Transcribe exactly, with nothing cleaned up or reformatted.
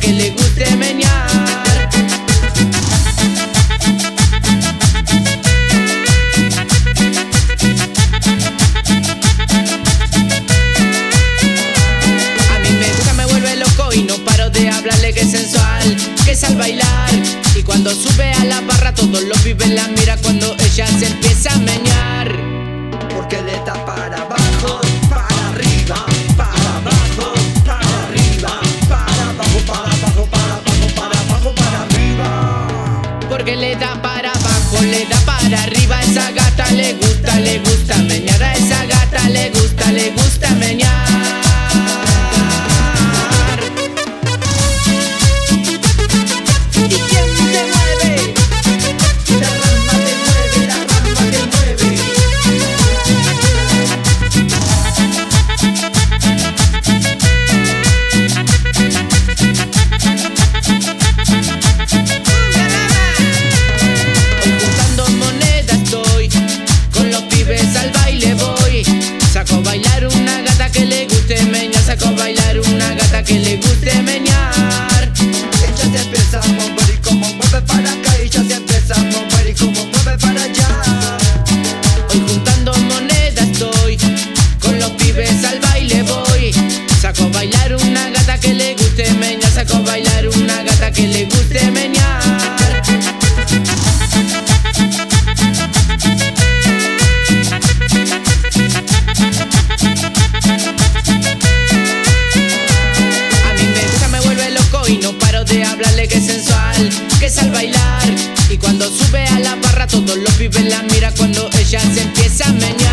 que le guste menear. A mí me gusta, me vuelve loco y no paro de hablarle que es sensual, que es al bailar. Y cuando sube a la barra todos los pibes la miran cuando ella se empieza a menear. Porque le da para abajo, para arriba, para abajo, para arriba, para abajo, para abajo, para abajo, para abajo, para arriba. Porque le da para abajo, le da para arriba. A esa gata le gusta, le gusta menear. A esa gata le gusta, le gusta menear. ¿Y quién te mueve? La rama te mueve, la rama te mueve. Hoy juntando monedas estoy, con los pibes al baile voy. Saco a bailar una gata que le guste menear. Saco a bailar una gata que le guste menear. Ella se empieza a mover y como mueve para acá. Ella se empieza a mover y como mueve para allá. Hoy juntando monedas estoy, con los pibes al baile voy. Saco a bailar una gata que le guste menear. Saco a bailar una gata que le guste menear. A mí me gusta, me vuelve loco y no paro de hablarle que es sensual, que es al bailar. Y cuando sube a la barra todos los pibes la miran cuando ella se empieza a menear.